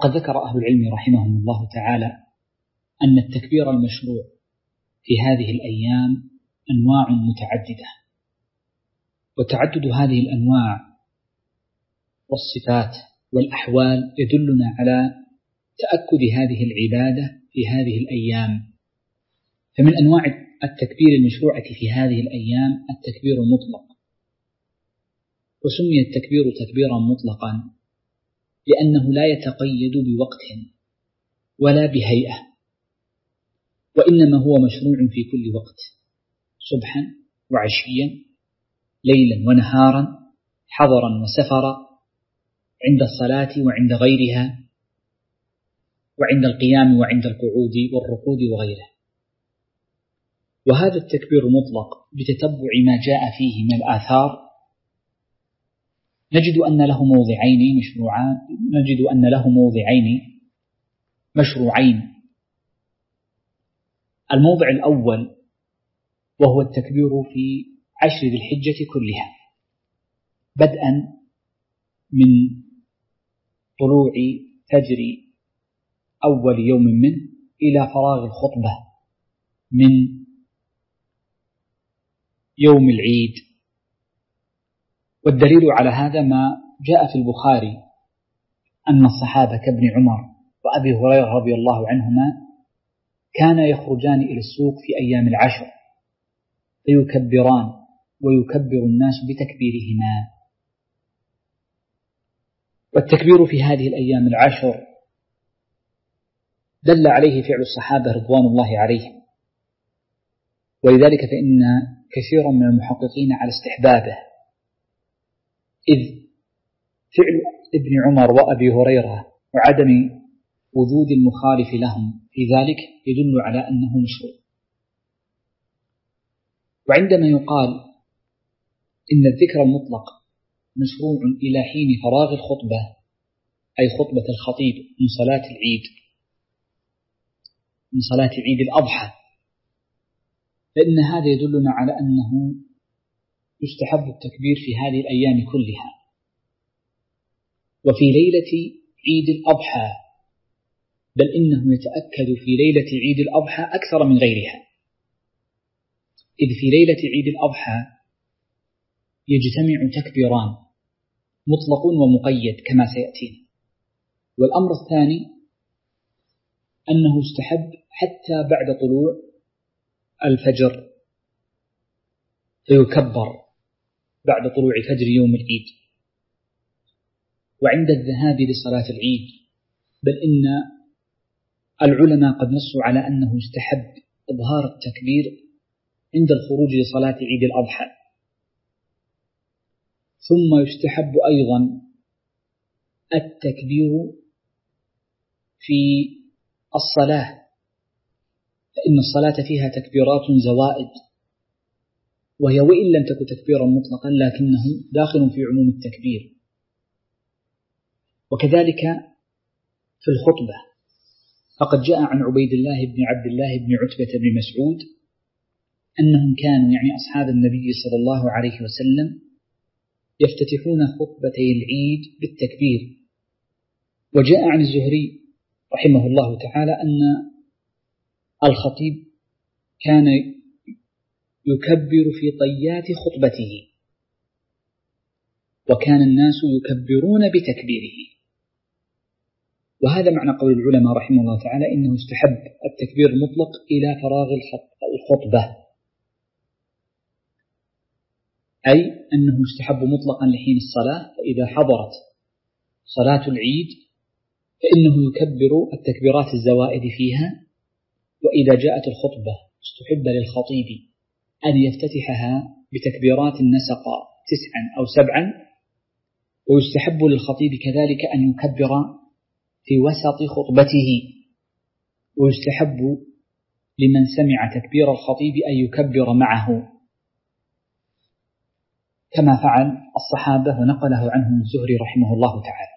وقد ذكر أهل العلم رحمهم الله تعالى أن التكبير المشروع في هذه الأيام أنواع متعددة، وتعدد هذه الأنواع والصفات والأحوال يدلنا على تأكد هذه العبادة في هذه الأيام. فمن أنواع التكبير المشروعة في هذه الأيام التكبير المطلق، وسمي التكبير تكبيرا مطلقا لأنه لا يتقيد بوقت ولا بهيئة، وإنما هو مشروع في كل وقت، صبحا وعشيا، ليلا ونهارا، حضرا وسفرا، عند الصلاة وعند غيرها، وعند القيام وعند القعود والركود وغيره. وهذا التكبير المطلق بتتبع ما جاء فيه من الآثار نجد أن له موضعين مشروعين. الموضع الأول وهو التكبير في 10 ذي الحجة كلها، بدءا من طلوع فجر أول يوم منه إلى فراغ الخطبة من يوم العيد. والدليل على هذا ما جاء في البخاري أن الصحابة كابن عمر وأبي هريرة رضي الله عنهما كان يخرجان إلى السوق في أيام العشر فيكبران ويكبر الناس بتكبيرهما. والتكبير في هذه الأيام العشر دل عليه فعل الصحابة رضوان الله عليهم، ولذلك فإن كثيرا من المحققين على استحبابه، إذ فعل ابن عمر وأبي هريرة وعدم وجود المخالف لهم في ذلك يدل على أنه مشروع. وعندما يقال إن الذكر المطلق مشروع إلى حين فراغ الخطبة، أي خطبة الخطيب من صلاة العيد، من صلاة عيد الأضحى، فإن هذا يدلنا على أنه يستحب التكبير في هذه الأيام كلها. وفي ليلة عيد الأضحى، بل إنه يتأكد في ليلة عيد الأضحى أكثر من غيرها، إذ في ليلة عيد الأضحى يجتمع تكبيران مطلق ومقيد كما سيأتينا. والأمر الثاني أنه يستحب حتى بعد طلوع الفجر، فيكبر بعد طلوع فجر يوم العيد وعند الذهاب لصلاة العيد، بل إن العلماء قد نصوا على أنه يستحب إظهار التكبير عند الخروج لصلاة عيد الأضحى. ثم يستحب أيضا التكبير في الصلاة، فإن الصلاة فيها تكبيرات زوائد، وهي وإن لم تكن تكبيرا مطلقا لكنه داخل في عموم التكبير. وكذلك في الخطبة، فقد جاء عن عبيد الله بن عبد الله بن عتبة بن مسعود أنهم كانوا يعني أصحاب النبي صلى الله عليه وسلم يفتتحون خطبتي العيد بالتكبير. وجاء عن الزهري رحمه الله تعالى أن الخطيب كان يكبر في طيات خطبته، وكان الناس يكبرون بتكبيره. وهذا معنى قول العلماء رحمه الله تعالى إنه استحب التكبير المطلق إلى فراغ الخطبة، أي أنه استحب مطلقا لحين الصلاة، فإذا حضرت صلاة العيد فإنه يكبر التكبيرات الزوائد فيها. وإذا جاءت الخطبة استحب للخطيب أن يفتتحها بتكبيرات النسق 9 أو 7، ويستحب للخطيب كذلك أن يكبر في وسط خطبته، ويستحب لمن سمع تكبير الخطيب أن يكبر معه كما فعل الصحابة ونقله عنهم الزهري رحمه الله تعالى.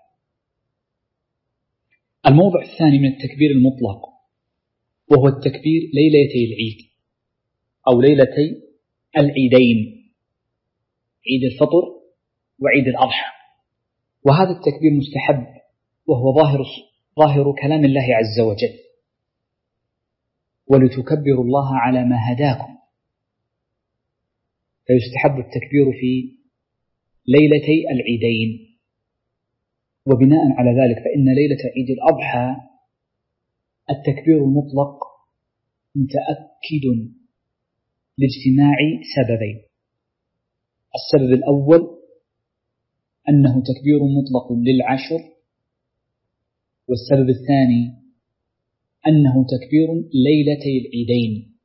الموضع الثاني من التكبير المطلق وهو التكبير ليلتي العيد أو ليلتي العيدين، عيد الفطر وعيد الأضحى. وهذا التكبير مستحب، وهو ظاهر ظاهر كلام الله عز وجل، ولتكبروا الله على ما هداكم، فيستحب التكبير في ليلتي العيدين. وبناء على ذلك فإن ليلة عيد الأضحى التكبير المطلق متأكد لاجتماع سببين: السبب الأول أنه تكبير مطلق للعشر، والسبب الثاني أنه تكبير ليلتي العيدين.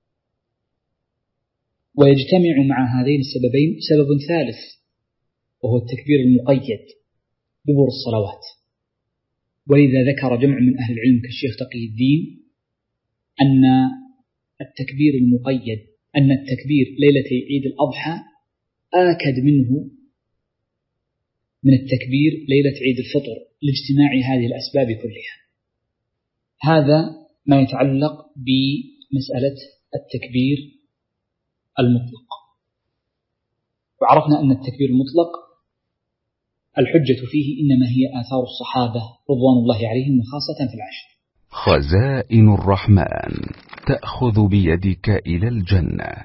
ويجتمع مع هذين السببين سبب ثالث، وهو التكبير المقيد دبر الصلوات. ولذا ذكر جمع من أهل العلم كالشيخ تقي الدين أن التكبير المقيد، أن التكبير ليلتي عيد الأضحى آكد منه من التكبير ليلة عيد الفطر لاجتماع هذه الأسباب كلها. هذا ما يتعلق بمسألة التكبير المطلق. وعرفنا أن التكبير المطلق الحجة فيه إنما هي آثار الصحابة رضوان الله عليهم، وخاصة في العشر. خزائن الرحمن تأخذ بيدك إلى الجنة.